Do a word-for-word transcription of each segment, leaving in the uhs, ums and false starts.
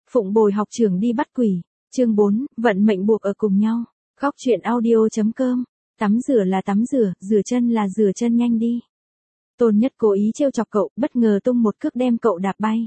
Phụng bồi học trưởng đi bắt quỷ. Chương bốn, vận mệnh buộc ở cùng nhau. Góc truyện audio.com. Tắm rửa là tắm rửa, rửa chân là rửa chân, nhanh đi. Tôn Nhất cố ý trêu chọc cậu, bất ngờ tung một cước đem cậu đạp bay.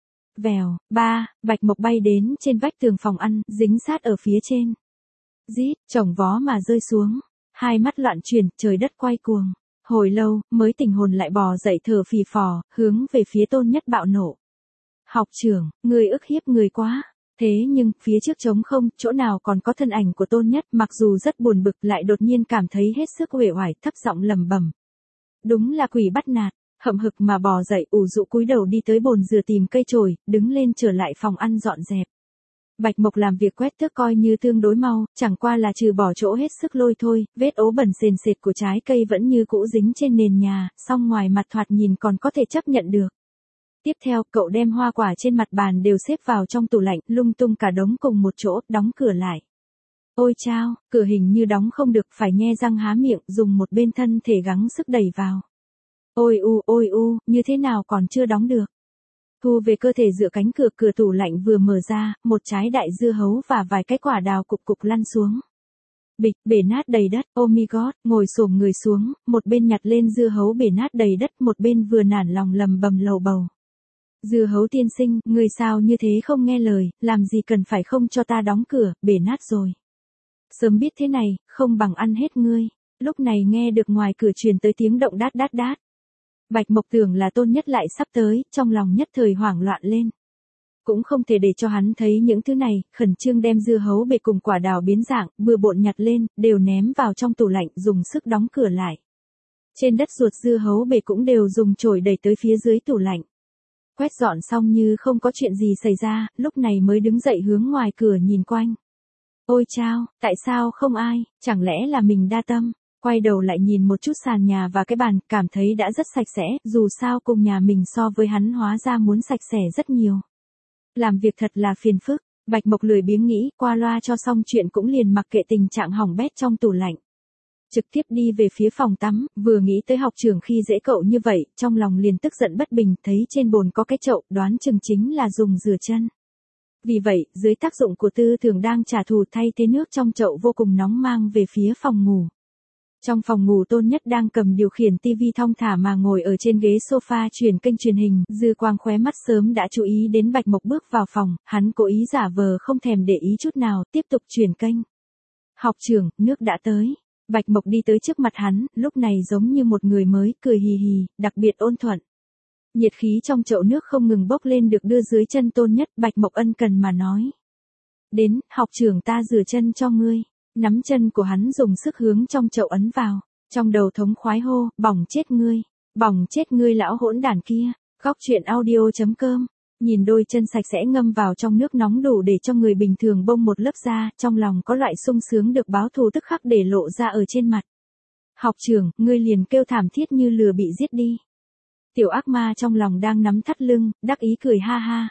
Vèo, ba, Bạch Mộc bay đến trên vách tường phòng ăn, dính sát ở phía trên. Rít, chồng vó mà rơi xuống. Hai mắt loạn chuyển, trời đất quay cuồng. Hồi lâu, mới tỉnh hồn lại bò dậy thở phì phò, hướng về phía Tôn Nhất bạo nộ. Học trưởng, người ức hiếp người quá. Thế nhưng, phía trước trống không, chỗ nào còn có thân ảnh của Tôn Nhất, mặc dù rất buồn bực lại đột nhiên cảm thấy hết sức uể oải, thấp giọng lẩm bẩm. Đúng là quỷ bắt nạt, hậm hực mà bò dậy, ủ rũ cúi đầu đi tới bồn rửa tìm cây chổi, đứng lên trở lại phòng ăn dọn dẹp. Bạch Mộc làm việc quét tước coi như tương đối mau, chẳng qua là trừ bỏ chỗ hết sức lôi thôi, vết ố bẩn sền sệt của trái cây vẫn như cũ dính trên nền nhà, song ngoài mặt thoạt nhìn còn có thể chấp nhận được. Tiếp theo, cậu đem hoa quả trên mặt bàn đều xếp vào trong tủ lạnh, lung tung cả đống cùng một chỗ, đóng cửa lại. Ôi chao, cửa hình như đóng không được, phải nhe răng há miệng, dùng một bên thân thể gắng sức đẩy vào. Ôi u, ôi u, như thế nào còn chưa đóng được. Thu về cơ thể dựa cánh cửa, cửa tủ lạnh vừa mở ra, một trái đại dưa hấu và vài cái quả đào cục cục lăn xuống. Bịch, bể nát đầy đất, oh my god, ngồi xổm người xuống, một bên nhặt lên dưa hấu bể nát đầy đất, một bên vừa nản lòng lầm bầm lầu bầu. Dưa hấu tiên sinh, người sao như thế không nghe lời, làm gì cần phải không cho ta đóng cửa, bể nát rồi. Sớm biết thế này, không bằng ăn hết ngươi. Lúc này nghe được ngoài cửa truyền tới tiếng động đát đát đát. Bạch Mộc tưởng là Tôn Nhất lại sắp tới, trong lòng nhất thời hoảng loạn lên. Cũng không thể để cho hắn thấy những thứ này, khẩn trương đem dưa hấu bể cùng quả đào biến dạng, bừa bộn nhặt lên, đều ném vào trong tủ lạnh, dùng sức đóng cửa lại. Trên đất ruột dưa hấu bể cũng đều dùng chổi đẩy tới phía dưới tủ lạnh. Quét dọn xong như không có chuyện gì xảy ra, lúc này mới đứng dậy hướng ngoài cửa nhìn quanh. Ôi chao, tại sao không ai, chẳng lẽ là mình đa tâm? Quay đầu lại nhìn một chút sàn nhà và cái bàn, cảm thấy đã rất sạch sẽ, dù sao cùng nhà mình so với hắn hóa ra muốn sạch sẽ rất nhiều. Làm việc thật là phiền phức, Bạch Mộc lười biếng nghĩ, qua loa cho xong chuyện cũng liền mặc kệ tình trạng hỏng bét trong tủ lạnh. Trực tiếp đi về phía phòng tắm, vừa nghĩ tới học trưởng khi dễ cậu như vậy, trong lòng liền tức giận bất bình, thấy trên bồn có cái chậu, đoán chừng chính là dùng rửa chân. Vì vậy, dưới tác dụng của tư tưởng đang trả thù, thay thế nước trong chậu vô cùng nóng mang về phía phòng ngủ. Trong phòng ngủ Tôn Nhất đang cầm điều khiển tivi thong thả mà ngồi ở trên ghế sofa chuyển kênh truyền hình, dư quang khóe mắt sớm đã chú ý đến Bạch Mộc bước vào phòng, hắn cố ý giả vờ không thèm để ý chút nào, tiếp tục chuyển kênh. Học trưởng, nước đã tới. Bạch Mộc đi tới trước mặt hắn, lúc này giống như một người mới, cười hì hì, đặc biệt ôn thuận. Nhiệt khí trong chậu nước không ngừng bốc lên được đưa dưới chân Tôn Nhất, Bạch Mộc ân cần mà nói. Đến, học trưởng ta rửa chân cho ngươi. Nắm chân của hắn dùng sức hướng trong chậu ấn vào. Trong đầu thống khoái hô, bỏng chết ngươi. Bỏng chết ngươi lão hỗn đản kia. Góc truyện audio.com. Nhìn đôi chân sạch sẽ ngâm vào trong nước nóng đủ để cho người bình thường bông một lớp da, trong lòng có loại sung sướng được báo thù tức khắc để lộ ra ở trên mặt. Học trưởng, ngươi liền kêu thảm thiết như lừa bị giết đi. Tiểu ác ma trong lòng đang nắm thắt lưng, đắc ý cười ha ha.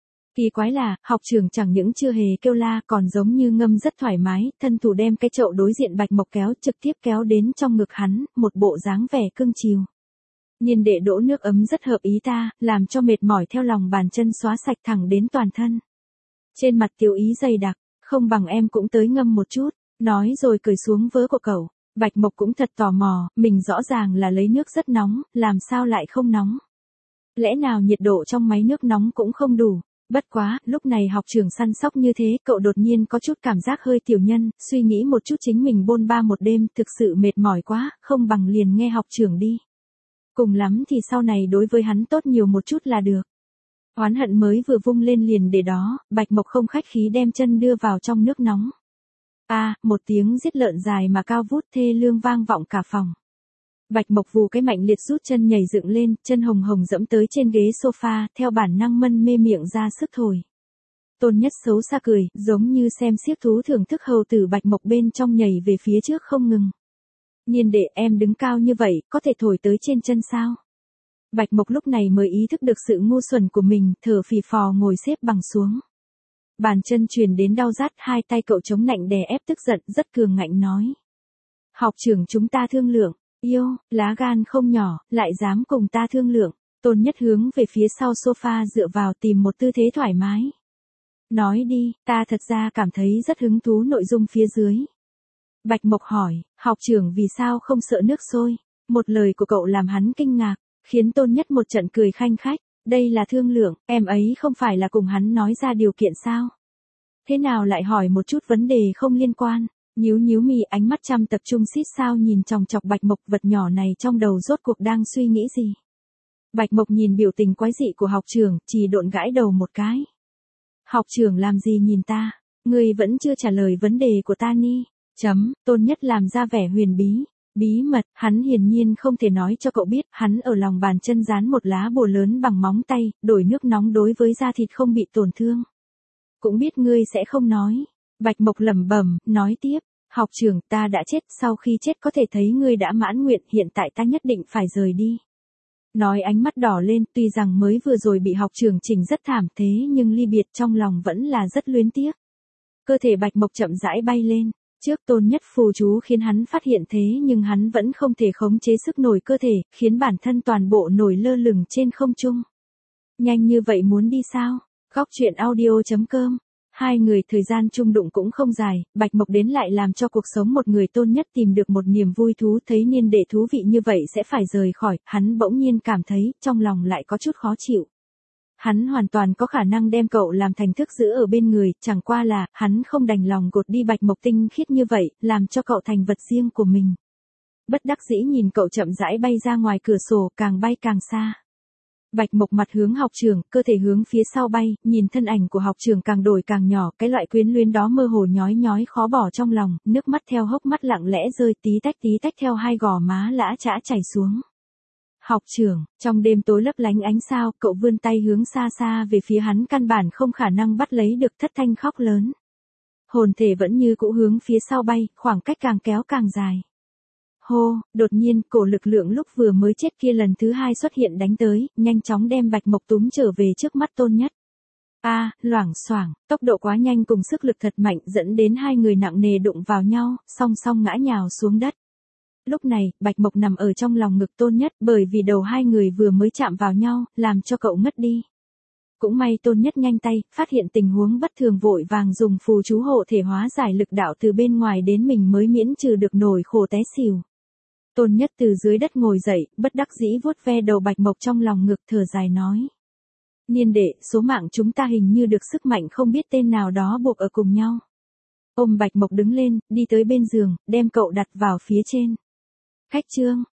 Kỳ quái là, học trưởng chẳng những chưa hề kêu la, còn giống như ngâm rất thoải mái, thân thủ đem cái chậu đối diện Bạch Mộc kéo, trực tiếp kéo đến trong ngực hắn, một bộ dáng vẻ cưng chiều. Nhiên đệ đổ nước ấm rất hợp ý ta, làm cho mệt mỏi theo lòng bàn chân xóa sạch thẳng đến toàn thân. Trên mặt tiểu ý dày đặc, không bằng em cũng tới ngâm một chút, nói rồi cởi xuống vớ của cậu. Bạch Mộc cũng thật tò mò, mình rõ ràng là lấy nước rất nóng, làm sao lại không nóng. Lẽ nào nhiệt độ trong máy nước nóng cũng không đủ. Bất quá, lúc này học trưởng săn sóc như thế, cậu đột nhiên có chút cảm giác hơi tiểu nhân, suy nghĩ một chút chính mình bôn ba một đêm, thực sự mệt mỏi quá, không bằng liền nghe học trưởng đi. Cùng lắm thì sau này đối với hắn tốt nhiều một chút là được. Oán hận mới vừa vung lên liền để đó, Bạch Mộc không khách khí đem chân đưa vào trong nước nóng. A, à, một tiếng giết lợn dài mà cao vút thê lương vang vọng cả phòng. Bạch Mộc vù cái mạnh liệt rút chân nhảy dựng lên, chân hồng hồng dẫm tới trên ghế sofa, theo bản năng mân mê miệng ra sức thổi. Tôn Nhất xấu xa cười, giống như xem xiếc thú thưởng thức hầu tử Bạch Mộc bên trong nhảy về phía trước không ngừng. Nhiên đệ, em đứng cao như vậy, có thể thổi tới trên chân sao? Bạch Mộc lúc này mới ý thức được sự ngu xuẩn của mình, thở phì phò ngồi xếp bằng xuống. Bàn chân truyền đến đau rát, hai tay cậu chống nạnh đè ép tức giận, rất cường ngạnh nói. Học trưởng chúng ta thương lượng. Yêu, lá gan không nhỏ, lại dám cùng ta thương lượng. Tôn Nhất hướng về phía sau sofa dựa vào tìm một tư thế thoải mái. Nói đi, ta thật ra cảm thấy rất hứng thú nội dung phía dưới. Bạch Mộc hỏi, học trưởng vì sao không sợ nước sôi? Một lời của cậu làm hắn kinh ngạc, khiến Tôn Nhất một trận cười khanh khách. Đây là thương lượng, em ấy không phải là cùng hắn nói ra điều kiện sao? Thế nào lại hỏi một chút vấn đề không liên quan? Nhíu nhíu mì, ánh mắt chăm tập trung xít sao nhìn chòng chọc Bạch Mộc, vật nhỏ này trong đầu rốt cuộc đang suy nghĩ gì? Bạch Mộc nhìn biểu tình quái dị của học trưởng, chỉ độn gãi đầu một cái. Học trưởng làm gì nhìn ta? Ngươi vẫn chưa trả lời vấn đề của ta ni. Chấm, Tôn Nhất làm ra vẻ huyền bí. Bí mật, hắn hiển nhiên không thể nói cho cậu biết, hắn ở lòng bàn chân dán một lá bùa lớn bằng móng tay, đổi nước nóng đối với da thịt không bị tổn thương. Cũng biết ngươi sẽ không nói. Bạch Mộc lẩm bẩm, nói tiếp, học trưởng, ta đã chết, sau khi chết có thể thấy ngươi đã mãn nguyện, hiện tại ta nhất định phải rời đi. Nói ánh mắt đỏ lên, tuy rằng mới vừa rồi bị học trưởng chỉnh rất thảm thế nhưng ly biệt trong lòng vẫn là rất luyến tiếc. Cơ thể Bạch Mộc chậm rãi bay lên. Trước Tôn Nhất phù chú khiến hắn phát hiện thế nhưng hắn vẫn không thể khống chế sức nổi cơ thể, khiến bản thân toàn bộ nổi lơ lửng trên không trung. Nhanh như vậy muốn đi sao? Góc truyện audio chấm com. Hai người thời gian chung đụng cũng không dài, Bạch Mộc đến lại làm cho cuộc sống một người Tôn Nhất tìm được một niềm vui thú, thấy niên đệ thú vị như vậy sẽ phải rời khỏi, hắn bỗng nhiên cảm thấy, trong lòng lại có chút khó chịu. Hắn hoàn toàn có khả năng đem cậu làm thành thức giữ ở bên người, chẳng qua là, hắn không đành lòng gột đi Bạch Mộc tinh khiết như vậy, làm cho cậu thành vật riêng của mình. Bất đắc dĩ nhìn cậu chậm rãi bay ra ngoài cửa sổ, càng bay càng xa. Bạch Mộc mặt hướng học trường, cơ thể hướng phía sau bay, nhìn thân ảnh của học trường càng đổi càng nhỏ, cái loại quyến luyến đó mơ hồ nhói nhói khó bỏ trong lòng, nước mắt theo hốc mắt lặng lẽ rơi tí tách tí tách theo hai gò má lã chã chảy xuống. Học trưởng, trong đêm tối lấp lánh ánh sao, cậu vươn tay hướng xa xa về phía hắn, căn bản không khả năng bắt lấy được, thất thanh khóc lớn. Hồn thể vẫn như cũ hướng phía sau bay, khoảng cách càng kéo càng dài. Hô, đột nhiên, cổ lực lượng lúc vừa mới chết kia lần thứ hai xuất hiện đánh tới, nhanh chóng đem Bạch Mộc túm trở về trước mắt Tôn Nhất. A, à, loảng xoảng, tốc độ quá nhanh cùng sức lực thật mạnh dẫn đến hai người nặng nề đụng vào nhau, song song ngã nhào xuống đất. Lúc này, Bạch Mộc nằm ở trong lòng ngực Tôn Nhất, bởi vì đầu hai người vừa mới chạm vào nhau, làm cho cậu ngất đi. Cũng may Tôn Nhất nhanh tay, phát hiện tình huống bất thường vội vàng dùng phù chú hộ thể hóa giải lực đạo từ bên ngoài đến mình mới miễn trừ được nổi khổ té xỉu. Tôn Nhất từ dưới đất ngồi dậy, bất đắc dĩ vuốt ve đầu Bạch Mộc trong lòng ngực, thở dài nói. Niên đệ, số mạng chúng ta hình như được sức mạnh không biết tên nào đó buộc ở cùng nhau. Ôm Bạch Mộc đứng lên, đi tới bên giường, đem cậu đặt vào phía trên. Khách trương,